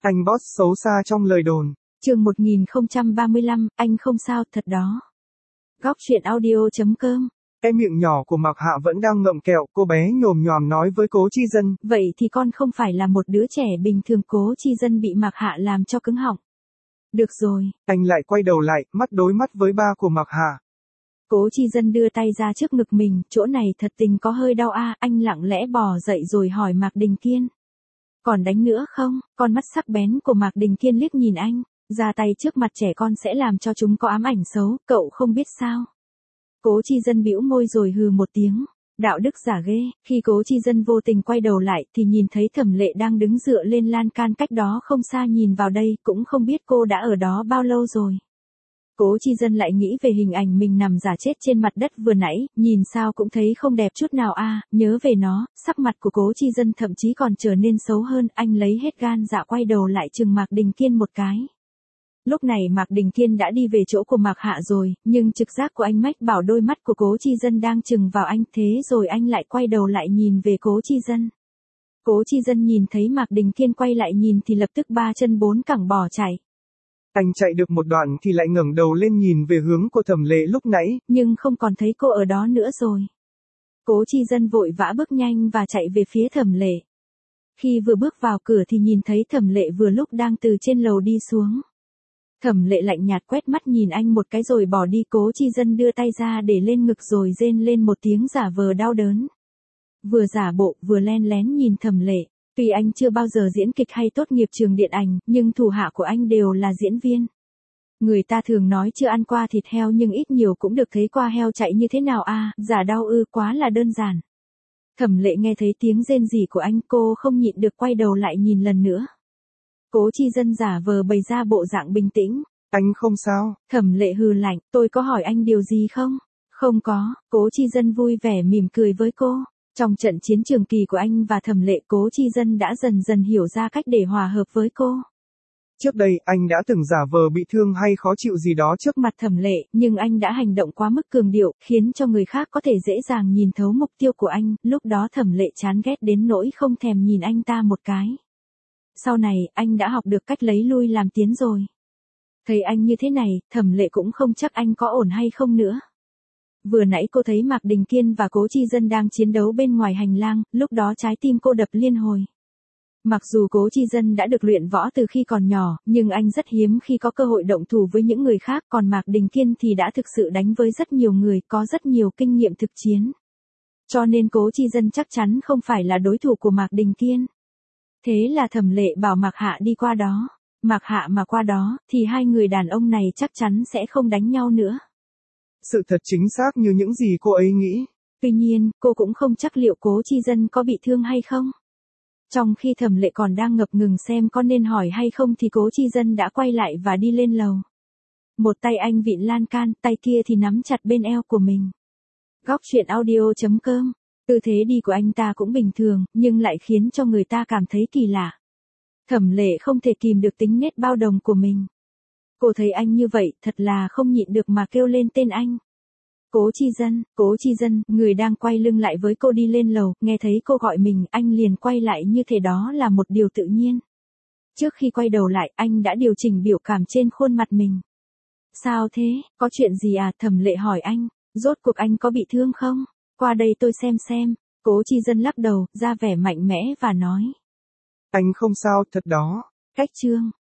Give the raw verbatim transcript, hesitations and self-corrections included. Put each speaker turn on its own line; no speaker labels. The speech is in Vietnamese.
Anh boss xấu xa trong lời đồn.
Chương một nghìn không trăm ba mươi lăm, anh không sao thật đó. Góc truyện audio chấm com.
Cái miệng nhỏ của Mạc Hạ vẫn đang ngậm kẹo, cô bé nhồm nhòm nói với Cố Chi Dân.
Vậy thì con không phải là một đứa trẻ bình thường. Cố Chi Dân bị Mạc Hạ làm cho cứng họng. Được rồi.
Anh lại quay đầu lại, mắt đối mắt với ba của Mạc Hạ.
Cố Chi Dân đưa tay ra trước ngực mình, chỗ này thật tình có hơi đau a. À. Anh lặng lẽ bò dậy rồi hỏi Mạc Đình Kiên. Còn đánh nữa không? Con mắt sắc bén của Mạc Đình Kiên liếc nhìn anh. Ra tay trước mặt trẻ con sẽ làm cho chúng có ám ảnh xấu, cậu không biết sao. Cố Chi Dân bĩu môi rồi hừ một tiếng. Đạo đức giả ghê. Khi Cố Chi Dân vô tình quay đầu lại thì nhìn thấy Thẩm Lệ đang đứng dựa lên lan can cách đó không xa nhìn vào đây, cũng không biết cô đã ở đó bao lâu rồi. Cố Chi Dân lại nghĩ về hình ảnh mình nằm giả chết trên mặt đất vừa nãy, nhìn sao cũng thấy không đẹp chút nào a. À, nhớ về nó, sắc mặt của Cố Chi Dân thậm chí còn trở nên xấu hơn. Anh lấy hết gan dạ quay đầu lại chừng Mạc Đình Kiên một cái. Lúc này Mạc Đình Kiên đã đi về chỗ của Mạc Hạ rồi, nhưng trực giác của anh mách bảo đôi mắt của Cố Chi Dân đang chừng vào anh, thế rồi anh lại quay đầu lại nhìn về Cố Chi Dân. Cố Chi Dân nhìn thấy Mạc Đình Kiên quay lại nhìn thì lập tức ba chân bốn cẳng bỏ chạy.
Anh chạy được một đoạn thì lại ngẩng đầu lên nhìn về hướng của Thẩm Lệ lúc nãy,
nhưng không còn thấy cô ở đó nữa rồi. Cố Chi Dân vội vã bước nhanh và chạy về phía Thẩm Lệ. Khi vừa bước vào cửa thì nhìn thấy Thẩm Lệ vừa lúc đang từ trên lầu đi xuống. Thẩm Lệ lạnh nhạt quét mắt nhìn anh một cái rồi bỏ đi. Cố Chi Dân đưa tay ra để lên ngực rồi rên lên một tiếng giả vờ đau đớn. Vừa giả bộ vừa len lén nhìn Thẩm Lệ. Tuy anh chưa bao giờ diễn kịch hay tốt nghiệp trường điện ảnh, nhưng thủ hạ của anh đều là diễn viên. Người ta thường nói chưa ăn qua thịt heo nhưng ít nhiều cũng được thấy qua heo chạy như thế nào a. À, giả đau ư, quá là đơn giản. Thẩm Lệ nghe thấy tiếng rên rỉ của anh, cô không nhịn được quay đầu lại nhìn lần nữa. Cố Chi Dân giả vờ bày ra bộ dạng bình tĩnh.
Anh không sao.
Thẩm Lệ hừ lạnh, tôi có hỏi anh điều gì không? Không có. Cố Chi Dân vui vẻ mỉm cười với cô. Trong trận chiến trường kỳ của anh và Thẩm Lệ, Cố Chi Dân đã dần dần hiểu ra cách để hòa hợp với cô.
Trước đây anh đã từng giả vờ bị thương hay khó chịu gì đó trước
mặt Thẩm Lệ, nhưng anh đã hành động quá mức cường điệu, khiến cho người khác có thể dễ dàng nhìn thấu mục tiêu của anh. Lúc đó Thẩm Lệ chán ghét đến nỗi không thèm nhìn anh ta một cái. Sau này, anh đã học được cách lấy lui làm tiến rồi. Thấy anh như thế này, Thẩm Lệ cũng không chắc anh có ổn hay không nữa. Vừa nãy cô thấy Mạc Đình Kiên và Cố Chi Dân đang chiến đấu bên ngoài hành lang, lúc đó trái tim cô đập liên hồi. Mặc dù Cố Chi Dân đã được luyện võ từ khi còn nhỏ, nhưng anh rất hiếm khi có cơ hội động thủ với những người khác, còn Mạc Đình Kiên thì đã thực sự đánh với rất nhiều người, có rất nhiều kinh nghiệm thực chiến. Cho nên Cố Chi Dân chắc chắn không phải là đối thủ của Mạc Đình Kiên. Thế là Thẩm Lệ bảo Mạc Hạ đi qua đó. Mạc Hạ mà qua đó, thì hai người đàn ông này chắc chắn sẽ không đánh nhau nữa.
Sự thật chính xác như những gì cô ấy nghĩ.
Tuy nhiên, cô cũng không chắc liệu Cố Chi Dân có bị thương hay không. Trong khi Thẩm Lệ còn đang ngập ngừng xem có nên hỏi hay không thì Cố Chi Dân đã quay lại và đi lên lầu. Một tay anh vịn lan can, tay kia thì nắm chặt bên eo của mình. Góc truyện audio chấm com. Tư thế đi của anh ta cũng bình thường, nhưng lại khiến cho người ta cảm thấy kỳ lạ. Thẩm Lệ không thể kìm được tính nết bao đồng của mình. Cô thấy anh như vậy, thật là không nhịn được mà kêu lên tên anh. Cố Chi Dân, Cố Chi Dân, người đang quay lưng lại với cô đi lên lầu, nghe thấy cô gọi mình, anh liền quay lại như thể đó là một điều tự nhiên. Trước khi quay đầu lại, anh đã điều chỉnh biểu cảm trên khuôn mặt mình. Sao thế, có chuyện gì à? Thẩm Lệ hỏi anh, rốt cuộc anh có bị thương không? Qua đây tôi xem xem. Cố Chi Dân lắc đầu, ra vẻ mạnh mẽ và nói.
Anh không sao, thật đó.
Cách chương.